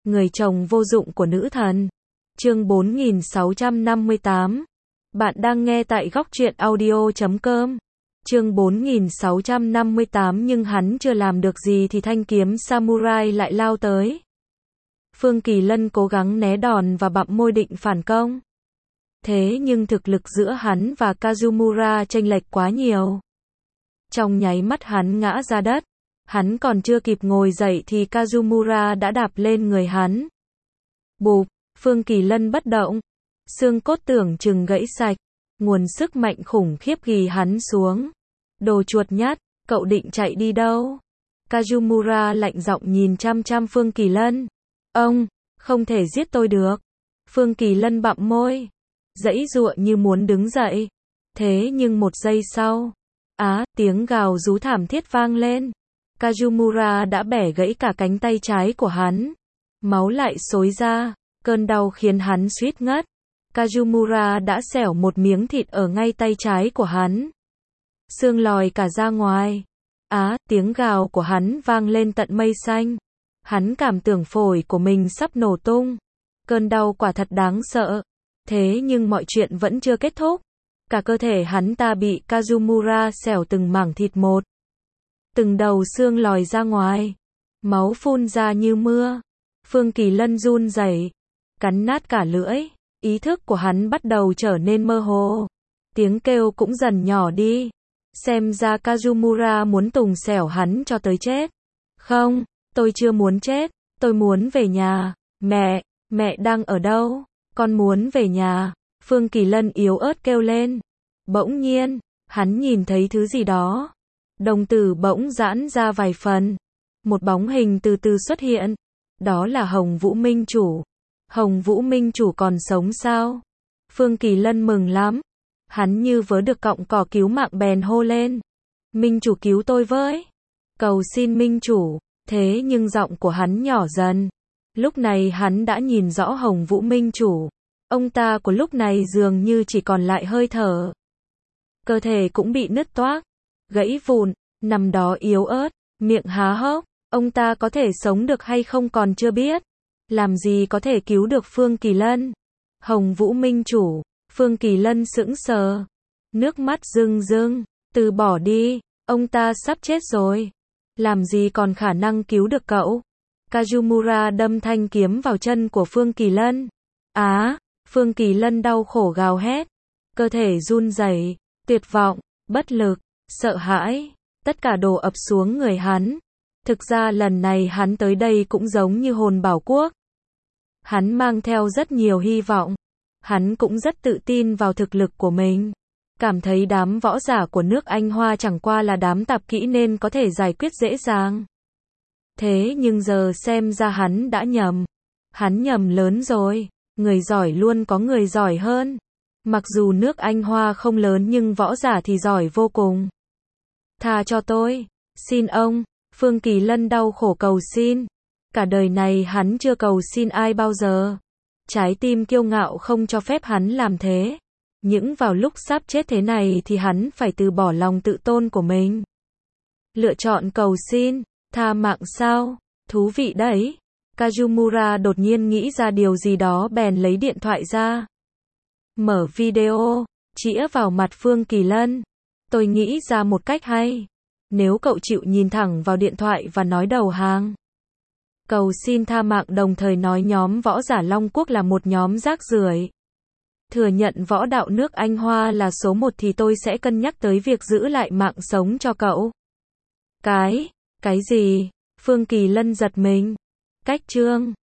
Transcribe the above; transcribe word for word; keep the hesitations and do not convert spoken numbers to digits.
Người chồng vô dụng của nữ thần. Chương bốn nghìn sáu trăm năm mươi tám. Bạn đang nghe tại góc truyện audio chấm com. Chương bốn nghìn sáu trăm năm mươi tám. Nhưng hắn chưa làm được gì thì thanh kiếm samurai lại lao tới. Phương Kỳ Lân cố gắng né đòn và bặm môi định phản công. Thế nhưng thực lực giữa hắn và Kazumura chênh lệch quá nhiều. Trong nháy mắt hắn ngã ra đất. Hắn còn chưa kịp ngồi dậy thì Kazumura đã đạp lên người hắn. Bụp, Phương Kỳ Lân bất động. Xương cốt tưởng chừng gãy sạch. Nguồn sức mạnh khủng khiếp ghì hắn xuống. Đồ chuột nhát, cậu định chạy đi đâu? Kazumura lạnh giọng nhìn chăm chăm Phương Kỳ Lân. Ông, không thể giết tôi được. Phương Kỳ Lân bặm môi. Giãy giụa như muốn đứng dậy. Thế nhưng một giây sau. Á, tiếng gào rú thảm thiết vang lên. Kazumura đã bẻ gãy cả cánh tay trái của hắn. Máu lại xối ra. Cơn đau khiến hắn suýt ngất. Kazumura đã xẻo một miếng thịt ở ngay tay trái của hắn. Xương lòi cả ra ngoài. Á, tiếng gào của hắn vang lên tận mây xanh. Hắn cảm tưởng phổi của mình sắp nổ tung. Cơn đau quả thật đáng sợ. Thế nhưng mọi chuyện vẫn chưa kết thúc. Cả cơ thể hắn ta bị Kazumura xẻo từng mảng thịt một. Từng đầu xương lòi ra ngoài. Máu phun ra như mưa. Phương Kỳ Lân run rẩy, cắn nát cả lưỡi. Ý thức của hắn bắt đầu trở nên mơ hồ. Tiếng kêu cũng dần nhỏ đi. Xem ra Kazumura muốn tùng xẻo hắn cho tới chết. Không, tôi chưa muốn chết. Tôi muốn về nhà. Mẹ, mẹ đang ở đâu? Con muốn về nhà. Phương Kỳ Lân yếu ớt kêu lên. Bỗng nhiên, hắn nhìn thấy thứ gì đó. Đồng tử bỗng giãn ra vài phần. Một bóng hình từ từ xuất hiện. Đó là Hồng Vũ Minh Chủ. Hồng Vũ Minh Chủ còn sống sao? Phương Kỳ Lân mừng lắm. Hắn như vớ được cọng cỏ cứu mạng bèn hô lên. Minh Chủ cứu tôi với. Cầu xin Minh Chủ. Thế nhưng giọng của hắn nhỏ dần. Lúc này hắn đã nhìn rõ Hồng Vũ Minh Chủ. Ông ta của lúc này dường như chỉ còn lại hơi thở. Cơ thể cũng bị nứt toác, gãy vụn, nằm đó yếu ớt, miệng há hốc. Ông ta có thể sống được hay không còn chưa biết. Làm gì có thể cứu được Phương Kỳ Lân? Hồng Vũ Minh Chủ. Phương Kỳ Lân sững sờ. Nước mắt rưng rưng. Từ bỏ đi. Ông ta sắp chết rồi. Làm gì còn khả năng cứu được cậu? Kazumura đâm thanh kiếm vào chân của Phương Kỳ Lân. Á, Phương Kỳ Lân đau khổ gào hét. Cơ thể run rẩy, tuyệt vọng, bất lực, sợ hãi. Tất cả đổ ập xuống người hắn. Thực ra lần này hắn tới đây cũng giống như hồn bảo quốc. Hắn mang theo rất nhiều hy vọng. Hắn cũng rất tự tin vào thực lực của mình. Cảm thấy đám võ giả của nước Anh Hoa chẳng qua là đám tạp kỹ nên có thể giải quyết dễ dàng. Thế nhưng giờ xem ra hắn đã nhầm. Hắn nhầm lớn rồi. Người giỏi luôn có người giỏi hơn. Mặc dù nước Anh Hoa không lớn nhưng võ giả thì giỏi vô cùng. Tha cho tôi. Xin ông. Phương Kỳ Lân đau khổ cầu xin. Cả đời này hắn chưa cầu xin ai bao giờ. Trái tim kiêu ngạo không cho phép hắn làm thế. Những vào lúc sắp chết thế này thì hắn phải từ bỏ lòng tự tôn của mình. Lựa chọn cầu xin. Tha mạng sao? Thú vị đấy. Kazumura đột nhiên nghĩ ra điều gì đó bèn lấy điện thoại ra. Mở video. Chĩa vào mặt Phương Kỳ Lân. Tôi nghĩ ra một cách hay. Nếu cậu chịu nhìn thẳng vào điện thoại và nói đầu hàng. Cầu xin tha mạng đồng thời nói nhóm võ giả Long Quốc là một nhóm rác rưởi. Thừa nhận võ đạo nước Anh Hoa là số một thì tôi sẽ cân nhắc tới việc giữ lại mạng sống cho cậu. Cái, cái gì? Phương Kỳ Lân giật mình. Cách chương.